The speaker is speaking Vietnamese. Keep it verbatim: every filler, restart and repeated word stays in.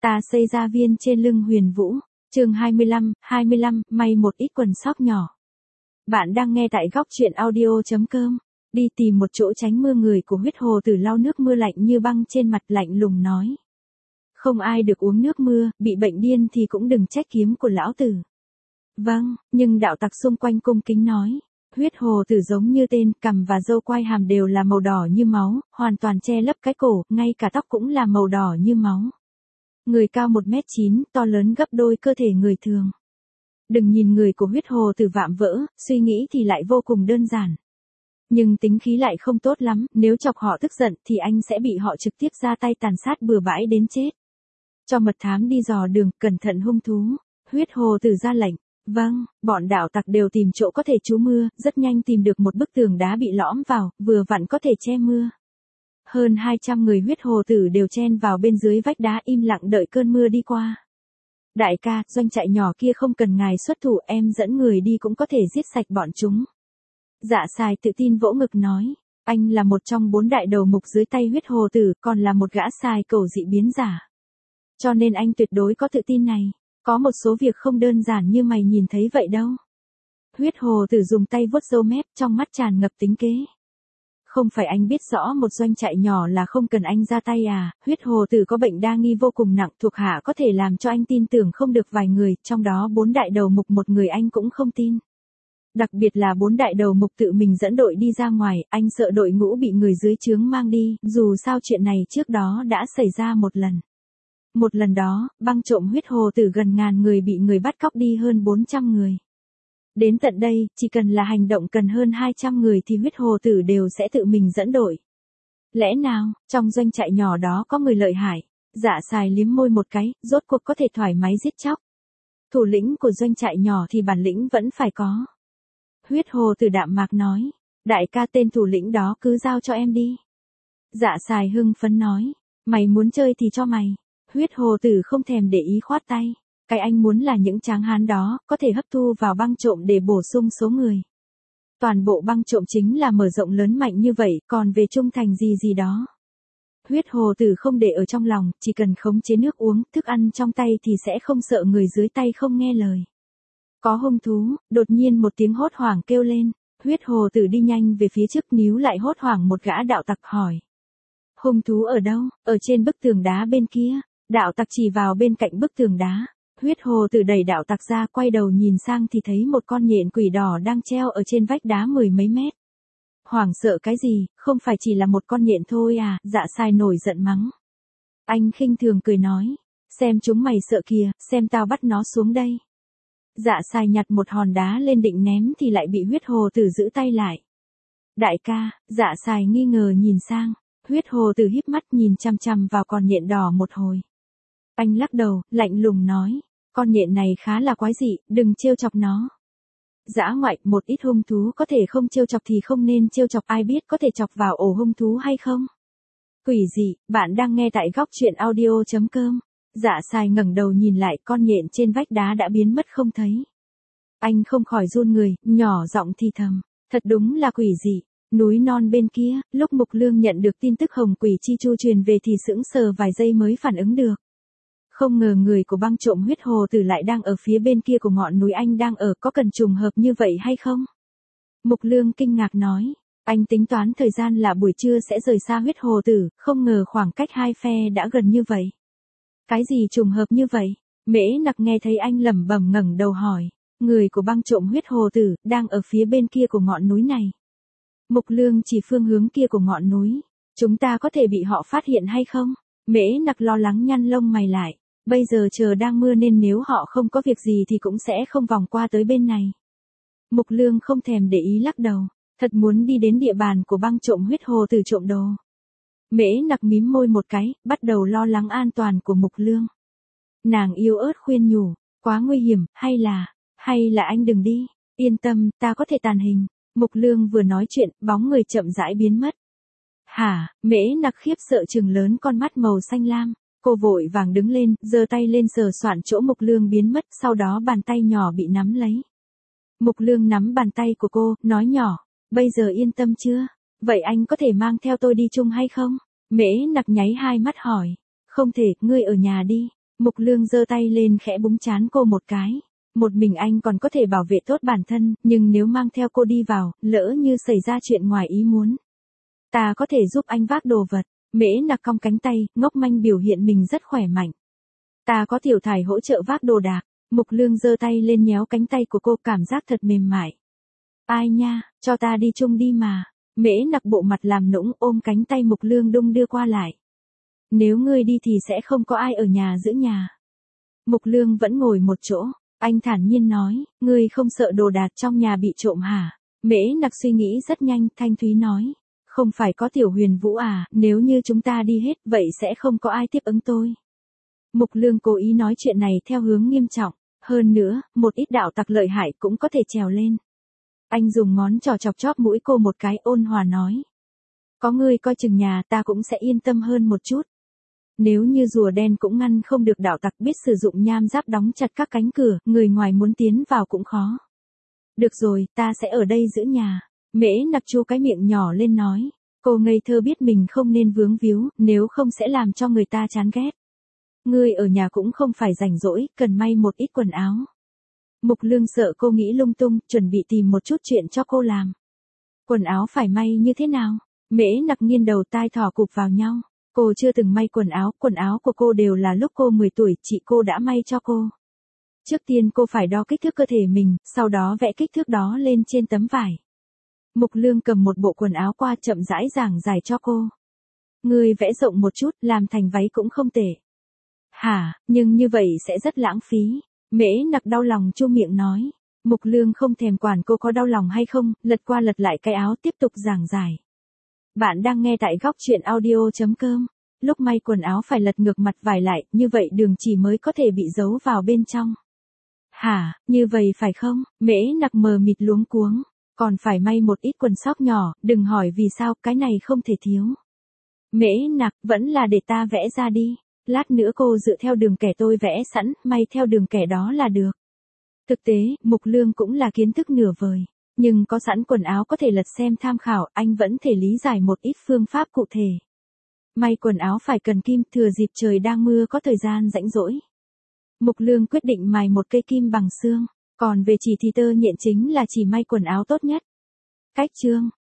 Ta xây ra viên trên lưng Huyền Vũ, chương hai mươi lăm, hai mươi lăm, may một ít quần sóc nhỏ. Bạn đang nghe tại góc truyện audio chấm com. Đi tìm một chỗ tránh mưa, người của huyết hồ tử lau nước mưa lạnh như băng trên mặt, lạnh lùng nói. Không ai được uống nước mưa, bị bệnh điên thì cũng đừng trách kiếm của lão tử. Vâng, nhưng đạo tặc xung quanh cung kính nói. Huyết hồ tử giống như tên, cằm và râu quai hàm đều là màu đỏ như máu, hoàn toàn che lấp cái cổ, ngay cả tóc cũng là màu đỏ như máu. Người cao một mét chín, to lớn gấp đôi cơ thể người thường. Đừng nhìn người của huyết hồ tử vạm vỡ, suy nghĩ thì lại vô cùng đơn giản. Nhưng tính khí lại không tốt lắm, nếu chọc họ tức giận thì anh sẽ bị họ trực tiếp ra tay tàn sát bừa bãi đến chết. Cho mật thám đi dò đường, cẩn thận hung thú. Huyết hồ tử ra lệnh. Vâng, bọn đạo tặc đều tìm chỗ có thể trú mưa, rất nhanh tìm được một bức tường đá bị lõm vào, vừa vặn có thể che mưa. Hơn hai trăm người huyết hồ tử đều chen vào bên dưới vách đá im lặng đợi cơn mưa đi qua. Đại ca, doanh trại nhỏ kia không cần ngài xuất thủ, em dẫn người đi cũng có thể giết sạch bọn chúng. Dạ Sài tự tin vỗ ngực nói, anh là một trong bốn đại đầu mục dưới tay huyết hồ tử, còn là một gã xài cầu dị biến giả. Cho nên anh tuyệt đối có tự tin này. Có một số việc không đơn giản như mày nhìn thấy vậy đâu. Huyết hồ tử dùng tay vuốt râu mép, trong mắt tràn ngập tính kế. Không phải anh biết rõ một doanh trại nhỏ là không cần anh ra tay à, huyết hồ tử có bệnh đa nghi vô cùng nặng, thuộc hạ có thể làm cho anh tin tưởng không được vài người, trong đó bốn đại đầu mục một người anh cũng không tin. Đặc biệt là bốn đại đầu mục tự mình dẫn đội đi ra ngoài, anh sợ đội ngũ bị người dưới trướng mang đi, dù sao chuyện này trước đó đã xảy ra một lần. Một lần đó, băng trộm huyết hồ tử gần ngàn người bị người bắt cóc đi hơn bốn trăm người. Đến tận đây, chỉ cần là hành động cần hơn hai trăm người thì huyết hồ tử đều sẽ tự mình dẫn đội. Lẽ nào, trong doanh trại nhỏ đó có người lợi hại? Dạ Sài liếm môi một cái, rốt cuộc có thể thoải mái giết chóc. Thủ lĩnh của doanh trại nhỏ thì bản lĩnh vẫn phải có. Huyết hồ tử đạm mạc nói, đại ca tên thủ lĩnh đó cứ giao cho em đi. Dạ Sài hưng phấn nói, mày muốn chơi thì cho mày. Huyết hồ tử không thèm để ý khoát tay. Cái anh muốn là những tráng hán đó, có thể hấp thu vào băng trộm để bổ sung số người. Toàn bộ băng trộm chính là mở rộng lớn mạnh như vậy, còn về trung thành gì gì đó. Huyết hồ tử không để ở trong lòng, chỉ cần khống chế nước uống, thức ăn trong tay thì sẽ không sợ người dưới tay không nghe lời. Có hung thú, đột nhiên một tiếng hốt hoảng kêu lên. Huyết hồ tử đi nhanh về phía trước, níu lại hốt hoảng một gã đạo tặc hỏi. Hung thú ở đâu? Ở trên bức tường đá bên kia. Đạo tặc chỉ vào bên cạnh bức tường đá. Huyết hồ tử đẩy đạo tặc ra, quay đầu nhìn sang thì thấy một con nhện quỷ đỏ đang treo ở trên vách đá mười mấy mét. Hoảng sợ cái gì, không phải chỉ là một con nhện thôi à, Dạ Sài nổi giận mắng. Anh khinh thường cười nói, xem chúng mày sợ kìa, xem tao bắt nó xuống đây. Dạ Sài nhặt một hòn đá lên định ném thì lại bị huyết hồ tử giữ tay lại. Đại ca, Dạ Sài nghi ngờ nhìn sang, huyết hồ tử híp mắt nhìn chằm chằm vào con nhện đỏ một hồi. Anh lắc đầu, lạnh lùng nói, con nhện này khá là quái dị, đừng trêu chọc nó. Dã ngoại, một ít hung thú có thể không trêu chọc thì không nên trêu chọc, ai biết có thể chọc vào ổ hung thú hay không. Quỷ dị, bạn đang nghe tại góc truyện audio chấm com. Dạ Sài ngẩng đầu nhìn lại, con nhện trên vách đá đã biến mất không thấy. Anh không khỏi run người, nhỏ giọng thì thầm, thật đúng là quỷ dị. Núi non bên kia, lúc Mục Lương nhận được tin tức hồng quỷ chi chu truyền về thì sững sờ vài giây mới phản ứng được. Không ngờ người của băng trộm huyết hồ tử lại đang ở phía bên kia của ngọn núi anh đang ở, có cần trùng hợp như vậy hay không? Mục Lương kinh ngạc nói, anh tính toán thời gian là buổi trưa sẽ rời xa huyết hồ tử, không ngờ khoảng cách hai phe đã gần như vậy. Cái gì trùng hợp như vậy? Mễ Nặc nghe thấy anh lẩm bẩm ngẩng đầu hỏi, người của băng trộm huyết hồ tử đang ở phía bên kia của ngọn núi này. Mục Lương chỉ phương hướng kia của ngọn núi, chúng ta có thể bị họ phát hiện hay không? Mễ Nặc lo lắng nhăn lông mày lại. Bây giờ trời đang mưa nên nếu họ không có việc gì thì cũng sẽ không vòng qua tới bên này. Mục Lương không thèm để ý lắc đầu, thật muốn đi đến địa bàn của băng trộm huyết hồ tử trộm đồ. Mễ Nặc mím môi một cái, bắt đầu lo lắng an toàn của Mục Lương. Nàng yếu ớt khuyên nhủ, quá nguy hiểm, hay là, hay là anh đừng đi, yên tâm, ta có thể tàn hình. Mục Lương vừa nói chuyện, bóng người chậm rãi biến mất. Hả, Mễ Nặc khiếp sợ trừng lớn con mắt màu xanh lam. Cô vội vàng đứng lên, giơ tay lên sờ soạn chỗ Mục Lương biến mất, sau đó bàn tay nhỏ bị nắm lấy. Mục Lương nắm bàn tay của cô, nói nhỏ, bây giờ yên tâm chưa? Vậy anh có thể mang theo tôi đi chung hay không? Mễ Nặc nháy hai mắt hỏi, không thể, ngươi ở nhà đi. Mục Lương giơ tay lên khẽ búng trán cô một cái. Một mình anh còn có thể bảo vệ tốt bản thân, nhưng nếu mang theo cô đi vào, lỡ như xảy ra chuyện ngoài ý muốn. Ta có thể giúp anh vác đồ vật. Mễ Nặc cong cánh tay, ngốc manh biểu hiện mình rất khỏe mạnh. Ta có Tiểu Thải hỗ trợ vác đồ đạc. Mục Lương giơ tay lên nhéo cánh tay của cô, cảm giác thật mềm mại. Ai nha, cho ta đi chung đi mà. Mễ Nặc bộ mặt làm nũng ôm cánh tay Mục Lương đung đưa qua lại. Nếu ngươi đi thì sẽ không có ai ở nhà giữ nhà. Mục Lương vẫn ngồi một chỗ, anh thản nhiên nói, ngươi không sợ đồ đạc trong nhà bị trộm hả? Mễ Nặc suy nghĩ rất nhanh, thanh thúy nói, không phải có Tiểu Huyền Vũ à, nếu như chúng ta đi hết vậy sẽ không có ai tiếp ứng tôi. Mục Lương cố ý nói chuyện này theo hướng nghiêm trọng, hơn nữa, một ít đạo tặc lợi hại cũng có thể trèo lên. Anh dùng ngón trỏ chọc chóp mũi cô một cái, ôn hòa nói. Có ngươi coi chừng nhà ta cũng sẽ yên tâm hơn một chút. Nếu như rùa đen cũng ngăn không được đạo tặc biết sử dụng nham giáp đóng chặt các cánh cửa, người ngoài muốn tiến vào cũng khó. Được rồi, ta sẽ ở đây giữ nhà. Mễ Nặc chu cái miệng nhỏ lên nói. Cô ngây thơ biết mình không nên vướng víu, nếu không sẽ làm cho người ta chán ghét. Ngươi ở nhà cũng không phải rảnh rỗi, cần may một ít quần áo. Mục Lương sợ cô nghĩ lung tung, chuẩn bị tìm một chút chuyện cho cô làm. Quần áo phải may như thế nào? Mễ Nặc nghiêng đầu, tai thỏ cụp vào nhau. Cô chưa từng may quần áo, quần áo của cô đều là lúc cô mười tuổi, chị cô đã may cho cô. Trước tiên cô phải đo kích thước cơ thể mình, sau đó vẽ kích thước đó lên trên tấm vải. Mục Lương cầm một bộ quần áo qua, chậm rãi giảng giải cho cô. Ngươi vẽ rộng một chút, làm thành váy cũng không tệ. Hả, nhưng như vậy sẽ rất lãng phí. Mễ Nặc đau lòng chu miệng nói. Mục Lương không thèm quản cô có đau lòng hay không, lật qua lật lại cái áo tiếp tục giảng giải. Bạn đang nghe tại góc truyện audio chấm com. Lúc may quần áo phải lật ngược mặt vải lại, như vậy đường chỉ mới có thể bị giấu vào bên trong. Hả, như vậy phải không? Mễ Nặc mờ mịt luống cuống. Còn phải may một ít quần sóc nhỏ, đừng hỏi vì sao, cái này không thể thiếu. Mễ Nặc, vẫn là để ta vẽ ra đi. Lát nữa cô dựa theo đường kẻ tôi vẽ sẵn, may theo đường kẻ đó là được. Thực tế, Mục Lương cũng là kiến thức nửa vời. Nhưng có sẵn quần áo có thể lật xem tham khảo, anh vẫn thể lý giải một ít phương pháp cụ thể. May quần áo phải cần kim, thừa dịp trời đang mưa có thời gian rãnh rỗi. Mục Lương quyết định mài một cây kim bằng xương, còn về chỉ thì tơ nhện chính là chỉ may quần áo tốt nhất. Cách chương